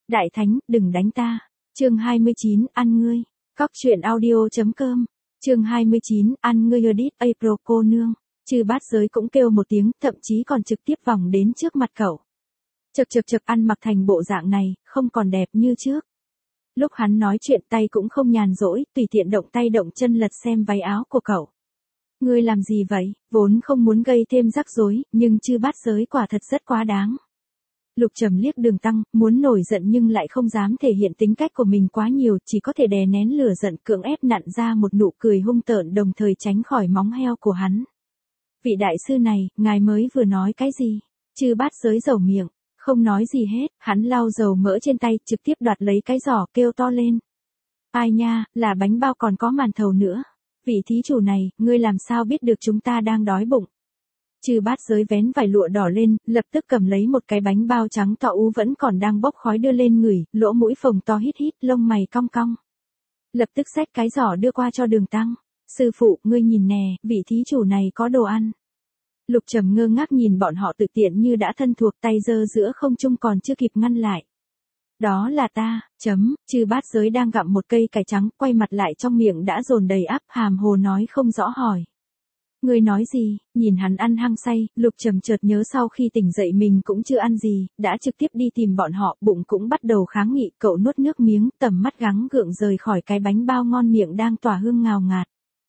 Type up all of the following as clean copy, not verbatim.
Đại Thánh, đừng đánh ta. Chương 29, ăn ngươi. Cóc truyện audio.com. Chương 29, ăn ngươi Edit April cô nương. Chư bát giới cũng kêu một tiếng, thậm chí còn trực tiếp vòng đến trước mặt cậu. Chật ăn mặc thành bộ dạng này, không còn đẹp như trước. Lúc hắn nói chuyện tay cũng không nhàn rỗi, tùy tiện động tay động chân lật xem váy áo của cậu. Ngươi làm gì vậy? Vốn không muốn gây thêm rắc rối, nhưng chư bát giới quả thật rất quá đáng. Lục Trầm liếc Đường Tăng, muốn nổi giận nhưng lại không dám thể hiện tính cách của mình quá nhiều, chỉ có thể đè nén lửa giận cưỡng ép nặn ra một nụ cười hung tợn đồng thời tránh khỏi móng heo của hắn. Vị đại sư này, ngài mới vừa nói cái gì? Chư bát giới dầu miệng, không nói gì hết, hắn lau dầu mỡ trên tay, trực tiếp đoạt lấy cái giỏ kêu to lên. Ai nha, là bánh bao còn có màn thầu nữa. Vị thí chủ này, ngươi làm sao biết được chúng ta đang đói bụng? Chư bát giới vén vải lụa đỏ lên, lập tức cầm lấy một cái bánh bao trắng to ú vẫn còn đang bốc khói đưa lên ngửi, lỗ mũi phồng to hít hít, lông mày cong cong. Lập tức xách cái giỏ đưa qua cho Đường Tăng. Sư phụ, ngươi nhìn nè, vị thí chủ này có đồ ăn. Lục Trầm ngơ ngác nhìn bọn họ tự tiện như đã thân thuộc, tay giơ giữa không trung còn chưa kịp ngăn lại. Đó là ta, chư bát giới đang gặm một cây cải trắng, quay mặt lại trong miệng đã dồn đầy áp, hàm hồ nói không rõ hỏi. Ngươi nói gì? Nhìn hắn ăn hăng say, Lục Trầm chợt nhớ sau khi tỉnh dậy mình cũng chưa ăn gì, đã trực tiếp đi tìm bọn họ, bụng cũng bắt đầu kháng nghị, cậu nuốt nước miếng, tầm mắt gắng gượng rời khỏi cái bánh bao ngon miệng đang tỏa hương ngào ngạt.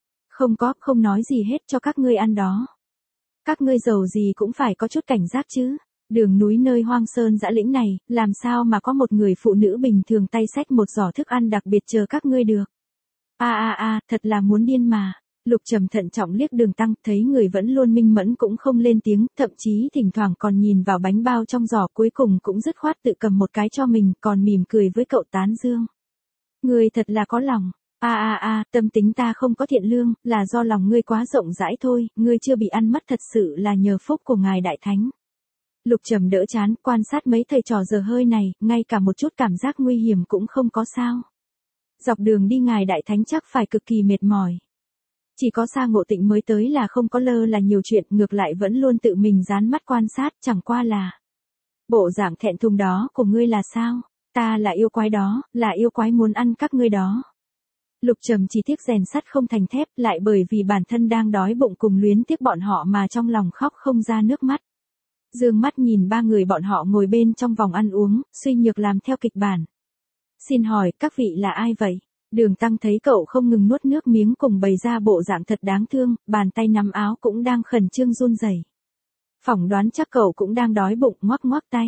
Không nói gì hết cho các ngươi ăn đó. Các ngươi giàu gì cũng phải có chút cảnh giác chứ. Đường núi nơi hoang sơn dã lĩnh này, làm sao mà có một người phụ nữ bình thường tay xách một giỏ thức ăn đặc biệt chờ các ngươi được. Thật là muốn điên mà. Lục Trầm thận trọng liếc Đường Tăng, thấy người vẫn luôn minh mẫn cũng không lên tiếng, thậm chí thỉnh thoảng còn nhìn vào bánh bao trong giỏ, cuối cùng cũng dứt khoát tự cầm một cái cho mình, còn mỉm cười với cậu tán dương. Người thật là có lòng. Tâm tính ta không có thiện lương, là do lòng ngươi quá rộng rãi thôi, ngươi chưa bị ăn mất thật sự là nhờ phúc của ngài Đại Thánh. Lục Trầm đỡ chán, quan sát mấy thầy trò giờ hơi này, ngay cả một chút cảm giác nguy hiểm cũng không có sao. Dọc đường đi ngài Đại Thánh chắc phải cực kỳ mệt mỏi. Chỉ có Sa Ngộ Tịnh mới tới là không có lơ là nhiều chuyện, ngược lại vẫn luôn tự mình dán mắt quan sát, chẳng qua là. Bộ dạng thẹn thùng đó của ngươi là sao? Ta là yêu quái đó, là yêu quái muốn ăn các ngươi đó. Lục Trầm chỉ tiếc rèn sắt không thành thép, lại bởi vì bản thân đang đói bụng cùng luyến tiếc bọn họ mà trong lòng khóc không ra nước mắt. Dương mắt nhìn ba người bọn họ ngồi bên trong vòng ăn uống, suy nhược làm theo kịch bản. Xin hỏi, các vị là ai vậy? Đường Tăng thấy cậu không ngừng nuốt nước miếng cùng bày ra bộ dạng thật đáng thương, bàn tay nắm áo cũng đang khẩn trương run rẩy. Phỏng đoán chắc cậu cũng đang đói bụng, ngoắc ngoắc tay.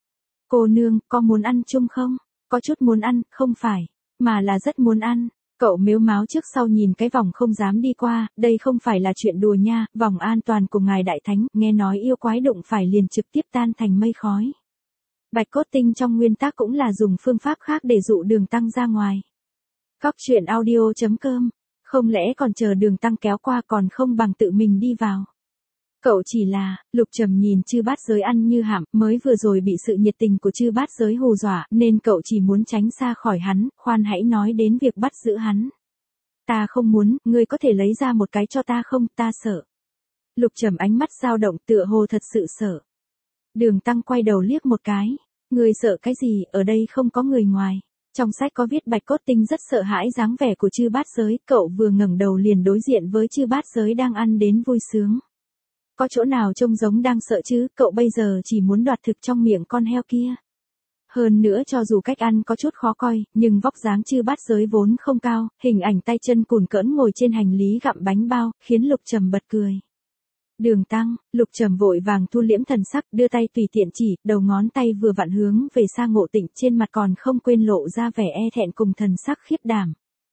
Cô nương, có muốn ăn chung không? Có chút muốn ăn, không phải, mà là rất muốn ăn. Cậu mếu máo trước sau nhìn cái vòng không dám đi qua, đây không phải là chuyện đùa nha, vòng an toàn của ngài Đại Thánh, nghe nói yêu quái đụng phải liền trực tiếp tan thành mây khói. Bạch cốt tinh trong nguyên tắc cũng là dùng phương pháp khác để dụ Đường Tăng ra ngoài. Cóc truyện audio.com, không lẽ còn chờ Đường Tăng kéo qua còn không bằng tự mình đi vào. Cậu chỉ là, Lục Trầm nhìn chư bát giới ăn như hảm, mới vừa rồi bị sự nhiệt tình của chư bát giới hù dọa, nên cậu chỉ muốn tránh xa khỏi hắn, khoan hãy nói đến việc bắt giữ hắn. Ta không muốn, ngươi có thể lấy ra một cái cho ta không, ta sợ. Lục Trầm ánh mắt dao động tựa hồ thật sự sợ. Đường Tăng quay đầu liếc một cái, ngươi sợ cái gì, ở đây không có người ngoài. Trong sách có viết Bạch Cốt Tinh rất sợ hãi dáng vẻ của chư bát giới, cậu vừa ngẩng đầu liền đối diện với chư bát giới đang ăn đến vui sướng. Có chỗ nào trông giống đang sợ chứ, cậu bây giờ chỉ muốn đoạt thực trong miệng con heo kia. Hơn nữa cho dù cách ăn có chút khó coi, nhưng vóc dáng chư bát giới vốn không cao, hình ảnh tay chân cùn cỡn ngồi trên hành lý gặm bánh bao, khiến Lục Trầm bật cười. Đường Tăng, Lục Trầm vội vàng thu liễm thần sắc, đưa tay tùy tiện chỉ, đầu ngón tay vừa vặn hướng về Sa Ngộ Tịnh, trên mặt còn không quên lộ ra vẻ e thẹn cùng thần sắc khiếp đảm.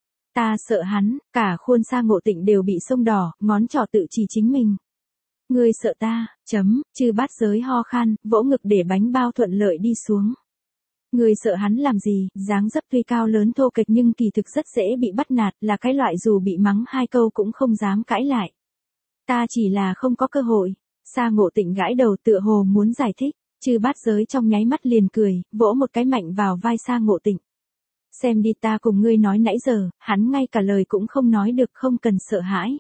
Ta sợ hắn, cả khuôn Sa Ngộ Tịnh đều bị sông đỏ, ngón trỏ tự chỉ chính mình. Ngươi sợ ta, chư bát giới ho khan, vỗ ngực để bánh bao thuận lợi đi xuống. Ngươi sợ hắn làm gì, dáng dấp tuy cao lớn thô kệch nhưng kỳ thực rất dễ bị bắt nạt, là cái loại dù bị mắng hai câu cũng không dám cãi lại. Ta chỉ là không có cơ hội. Sa Ngộ Tịnh gãi đầu tựa hồ muốn giải thích, chư bát giới trong nháy mắt liền cười, vỗ một cái mạnh vào vai Sa Ngộ Tịnh. Xem đi, ta cùng ngươi nói nãy giờ, hắn ngay cả lời cũng không nói được, không cần sợ hãi.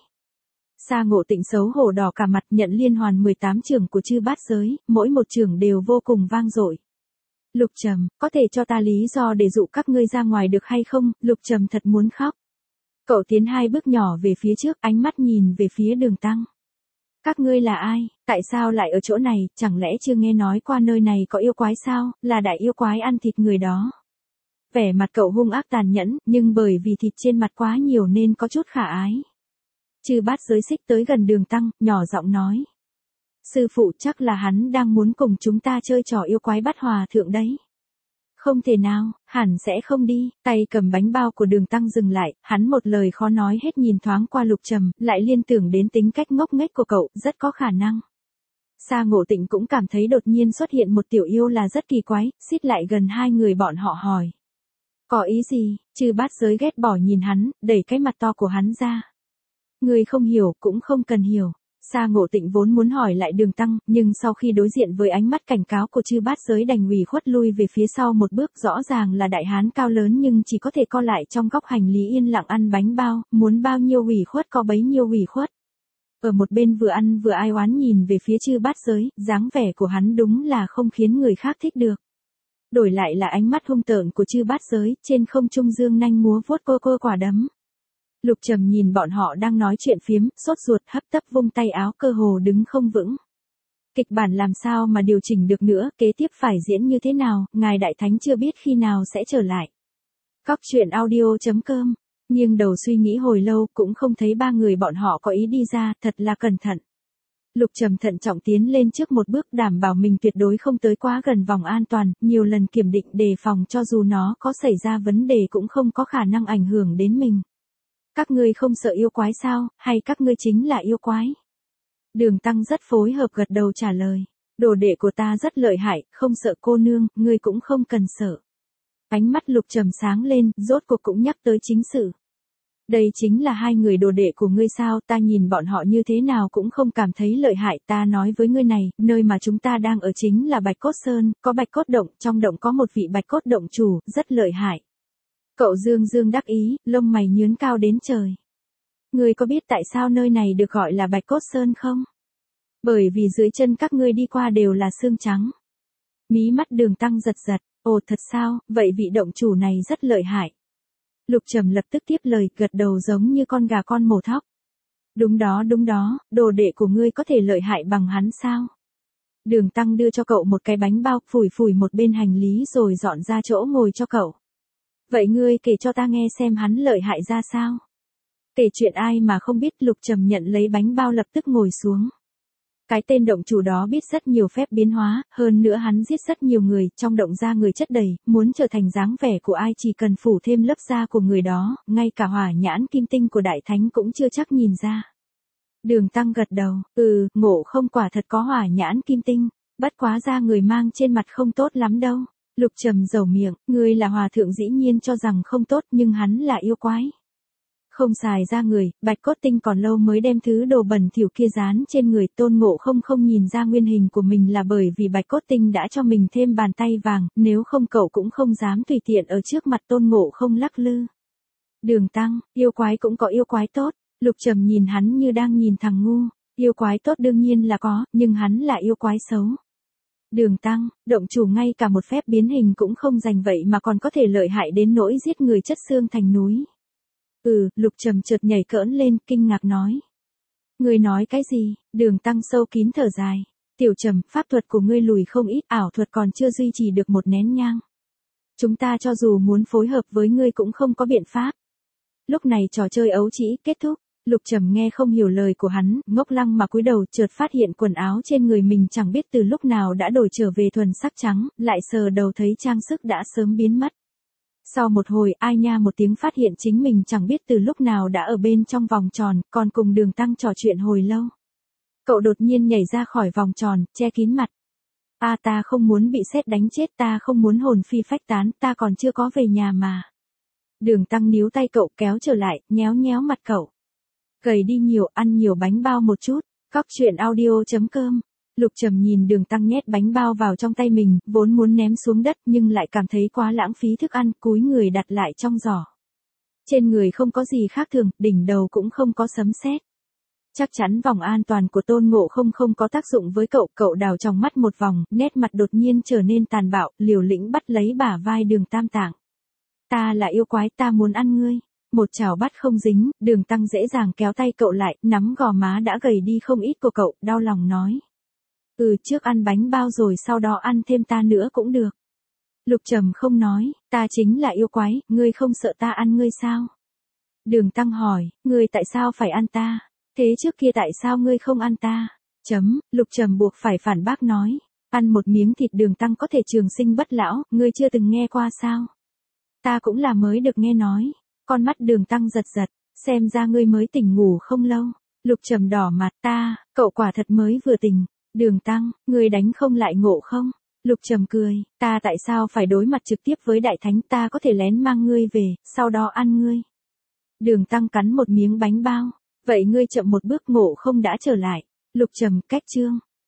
Sa Ngộ Tịnh xấu hổ đỏ cả mặt, nhận liên hoàn 18 chưởng của chư bát giới, mỗi một chưởng đều vô cùng vang dội. Lục Trầm, có thể cho ta lý do để dụ các ngươi ra ngoài được hay không? Lục Trầm thật muốn khóc. Cậu tiến 2 bước nhỏ về phía trước, ánh mắt nhìn về phía Đường Tăng. Các ngươi là ai? Tại sao lại ở chỗ này? Chẳng lẽ chưa nghe nói qua nơi này có yêu quái sao? Là đại yêu quái ăn thịt người đó. Vẻ mặt cậu hung ác tàn nhẫn, nhưng bởi vì thịt trên mặt quá nhiều nên có chút khả ái. Chư Bát Giới xích tới gần Đường Tăng, nhỏ giọng nói. Sư phụ, chắc là hắn đang muốn cùng chúng ta chơi trò yêu quái bắt hòa thượng đấy. Không thể nào, hẳn sẽ không đi. Tay cầm bánh bao của Đường Tăng dừng lại, hắn một lời khó nói hết nhìn thoáng qua Lục Trầm, lại liên tưởng đến tính cách ngốc nghếch của cậu, rất có khả năng. Sa Ngộ Tịnh cũng cảm thấy đột nhiên xuất hiện một tiểu yêu là rất kỳ quái, xít lại gần 2 người bọn họ hỏi. Có ý gì? Chư Bát Giới ghét bỏ nhìn hắn, đẩy cái mặt to của hắn ra. Người không hiểu, cũng không cần hiểu. Sa Ngộ Tịnh vốn muốn hỏi lại Đường Tăng, nhưng sau khi đối diện với ánh mắt cảnh cáo của Chư Bát Giới đành ủy khuất lui về phía sau một bước, rõ ràng là đại hán cao lớn nhưng chỉ có thể co lại trong góc hành lý yên lặng ăn bánh bao, muốn bao nhiêu ủy khuất có bấy nhiêu ủy khuất. Ở một bên vừa ăn vừa ai oán nhìn về phía Chư Bát Giới, dáng vẻ của hắn đúng là không khiến người khác thích được. Đổi lại là ánh mắt hung tợn của Chư Bát Giới, trên không trung dương nanh múa vuốt cô quả đấm. Lục Trầm nhìn bọn họ đang nói chuyện phiếm, sốt ruột hấp tấp vung tay áo, cơ hồ đứng không vững. Kịch bản làm sao mà điều chỉnh được nữa, kế tiếp phải diễn như thế nào, ngài đại thánh chưa biết khi nào sẽ trở lại. Cóc truyện audio.com, nghiêng đầu suy nghĩ hồi lâu cũng không thấy 3 người bọn họ có ý đi ra, thật là cẩn thận. Lục Trầm thận trọng tiến lên trước một bước, đảm bảo mình tuyệt đối không tới quá gần vòng an toàn, nhiều lần kiểm định đề phòng cho dù nó có xảy ra vấn đề cũng không có khả năng ảnh hưởng đến mình. Các ngươi không sợ yêu quái sao, hay các ngươi chính là yêu quái? Đường Tăng rất phối hợp gật đầu trả lời. Đồ đệ của ta rất lợi hại, không sợ cô nương, ngươi cũng không cần sợ. Ánh mắt Lục Trầm sáng lên, rốt cuộc cũng nhắc tới chính sự. Đây chính là 2 người đồ đệ của ngươi sao, ta nhìn bọn họ như thế nào cũng không cảm thấy lợi hại, ta nói với ngươi này, nơi mà chúng ta đang ở chính là Bạch Cốt Sơn, có Bạch Cốt Động, trong động có một vị Bạch Cốt Động chủ, rất lợi hại. Cậu dương dương đắc ý, lông mày nhướn cao đến trời. Ngươi có biết tại sao nơi này được gọi là Bạch Cốt Sơn không? Bởi vì dưới chân các ngươi đi qua đều là xương trắng. Mí mắt Đường Tăng giật giật, ồ thật sao, vậy vị động chủ này rất lợi hại. Lục Trầm lập tức tiếp lời, gật đầu giống như con gà con mổ thóc. Đúng đó, đồ đệ của ngươi có thể lợi hại bằng hắn sao? Đường Tăng đưa cho cậu một cái bánh bao, phủi một bên hành lý rồi dọn ra chỗ ngồi cho cậu. Vậy ngươi kể cho ta nghe xem hắn lợi hại ra sao? Kể chuyện ai mà không biết. Lục Trầm nhận lấy bánh bao lập tức ngồi xuống. Cái tên động chủ đó biết rất nhiều phép biến hóa, hơn nữa hắn giết rất nhiều người, trong động da người chất đầy, muốn trở thành dáng vẻ của ai chỉ cần phủ thêm lớp da của người đó, ngay cả hỏa nhãn kim tinh của đại thánh cũng chưa chắc nhìn ra. Đường Tăng gật đầu, Ngộ không quả thật có hỏa nhãn kim tinh, bất quá da người mang trên mặt không tốt lắm đâu. Lục Trầm dầu miệng, ngươi là hòa thượng dĩ nhiên cho rằng không tốt nhưng hắn là yêu quái. Không xài ra người, Bạch Cốt Tinh còn lâu mới đem thứ đồ bẩn thỉu kia dán trên người. Tôn Ngộ không nhìn ra nguyên hình của mình là bởi vì Bạch Cốt Tinh đã cho mình thêm bàn tay vàng, nếu không cậu cũng không dám tùy tiện ở trước mặt Tôn Ngộ không lắc lư. Đường Tăng, yêu quái cũng có yêu quái tốt. Lục Trầm nhìn hắn như đang nhìn thằng ngu, yêu quái tốt đương nhiên là có, nhưng hắn là yêu quái xấu. Đường Tăng, động chủ ngay cả một phép biến hình cũng không dành vậy mà còn có thể lợi hại đến nỗi giết người chất xương thành núi. Lục Trầm chợt nhảy cỡn lên, kinh ngạc nói. Ngươi nói cái gì? Đường Tăng sâu kín thở dài. Tiểu Trầm, pháp thuật của ngươi lùi không ít, ảo thuật còn chưa duy trì được một nén nhang. Chúng ta cho dù muốn phối hợp với ngươi cũng không có biện pháp. Lúc này trò chơi ấu trĩ kết thúc. Lục Trầm nghe không hiểu lời của hắn, ngốc lăng mà cúi đầu, chợt phát hiện quần áo trên người mình chẳng biết từ lúc nào đã đổi trở về thuần sắc trắng, lại sờ đầu thấy trang sức đã sớm biến mất. Sau một hồi, ai nha một tiếng phát hiện chính mình chẳng biết từ lúc nào đã ở bên trong vòng tròn, còn cùng Đường Tăng trò chuyện hồi lâu. Cậu đột nhiên nhảy ra khỏi vòng tròn, che kín mặt. Ta không muốn bị sét đánh chết, ta không muốn hồn phi phách tán, ta còn chưa có về nhà mà. Đường Tăng níu tay cậu kéo trở lại, nhéo mặt cậu. Gầy đi nhiều, ăn nhiều bánh bao một chút. Cóc truyện audio.com. Lục Trầm nhìn Đường Tăng nhét bánh bao vào trong tay mình, vốn muốn ném xuống đất nhưng lại cảm thấy quá lãng phí thức ăn, cúi người đặt lại trong giỏ. Trên người không có gì khác thường, đỉnh đầu cũng không có sấm sét. Chắc chắn vòng an toàn của Tôn Ngộ không có tác dụng với cậu, cậu đào trong mắt một vòng, nét mặt đột nhiên trở nên tàn bạo, liều lĩnh bắt lấy bả vai Đường Tam Tạng. Ta là yêu quái, ta muốn ăn ngươi. Một chảo bắt không dính, Đường Tăng dễ dàng kéo tay cậu lại, nắm gò má đã gầy đi không ít của cậu, đau lòng nói. Trước ăn bánh bao rồi sau đó ăn thêm ta nữa cũng được. Lục Trầm không nói, ta chính là yêu quái, ngươi không sợ ta ăn ngươi sao? Đường Tăng hỏi, ngươi tại sao phải ăn ta? Thế trước kia tại sao ngươi không ăn ta? Lục Trầm buộc phải phản bác nói, ăn một miếng thịt Đường Tăng có thể trường sinh bất lão, ngươi chưa từng nghe qua sao? Ta cũng là mới được nghe nói. Con mắt Đường Tăng giật giật, xem ra ngươi mới tỉnh ngủ không lâu. Lục Trầm đỏ mặt, cậu quả thật mới vừa tỉnh. Đường Tăng, ngươi đánh không lại Ngộ không? Lục Trầm cười, ta tại sao phải đối mặt trực tiếp với Đại Thánh, ta có thể lén mang ngươi về, sau đó ăn ngươi. Đường Tăng cắn một miếng bánh bao, vậy ngươi chậm một bước, Ngộ không đã trở lại. Lục Trầm, cách chương.